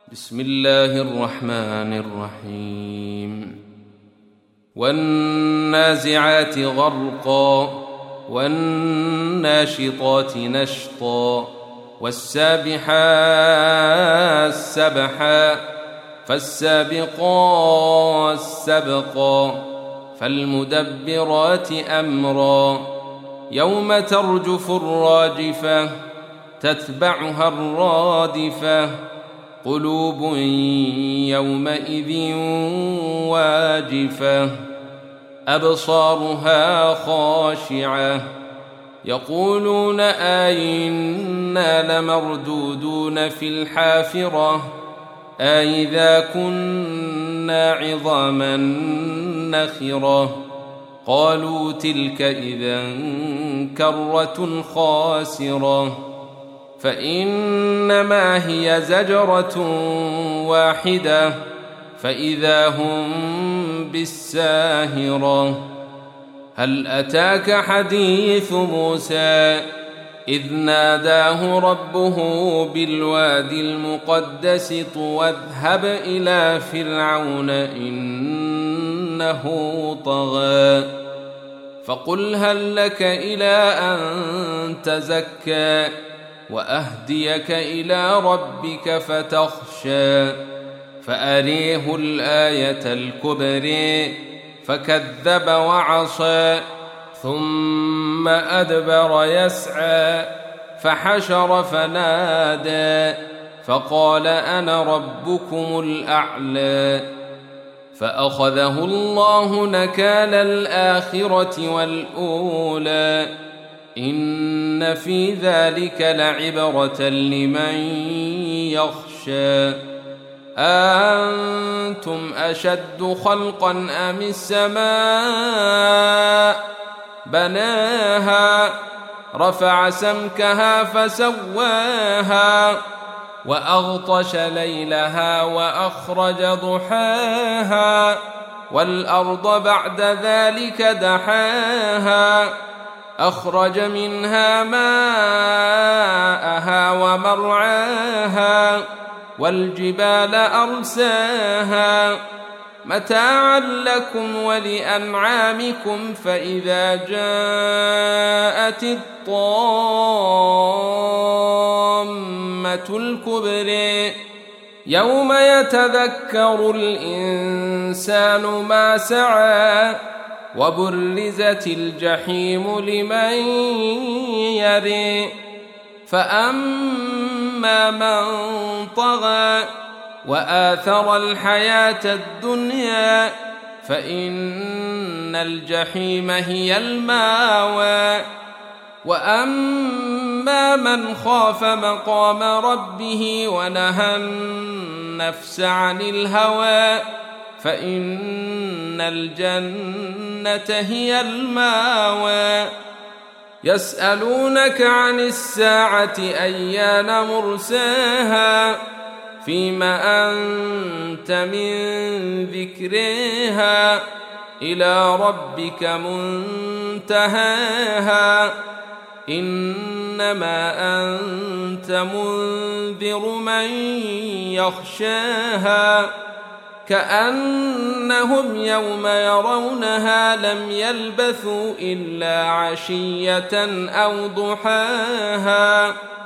بسم الله الرحمن الرحيم والنازعات غرقا والناشطات نشطا والسابحات سبحا فالسابقات سبقا فالمدبرات أمرا يوم ترجف الراجفة تتبعها الرادفة قلوب يومئذ واجفة أبصارها خاشعة يقولون أئنا لمردودون في الحافرة أئذا كنا عظاما نخرة قالوا تلك إذا كرة خاسرة فإنما هي زجرة واحدة فإذا هم بالساهرة هل أتاك حديث موسى إذ ناداه ربه بالوادي المقدس طوى اذهب إلى فرعون إنه طغى فقل هل لك إلى أن تزكى وأهديك إلى ربك فتخشى فأريه الآية الكبرى فكذب وعصى ثم أدبر يسعى فحشر فنادى فقال أنا ربكم الأعلى فأخذه الله نكال الآخرة والأولى إن في ذلك لعبرة لمن يخشى أنتم أشد خلقا أم السماء بناها رفع سمكها فسواها وأغطش ليلها وأخرج ضحاها والأرض بعد ذلك دحاها أخرج منها ماءها ومرعاها والجبال أرساها متاعا لكم ولأنعامكم فإذا جاءت الطامة الكبرى يوم يتذكر الإنسان ما سعى وبرزت الجحيم لمن يرى فأما من طغى وآثر الحياة الدنيا فإن الجحيم هي الماوى وأما من خاف مقام ربه ونهى النفس عن الهوى فإن الجنة هي الماوى يسألونك عن الساعة أيان مرساها فيما أنت من ذكرها إلى ربك منتهاها إنما أنت منذر من يخشاها كأنهم يوم يرونها لم يلبثوا إلا عشية أو ضحاها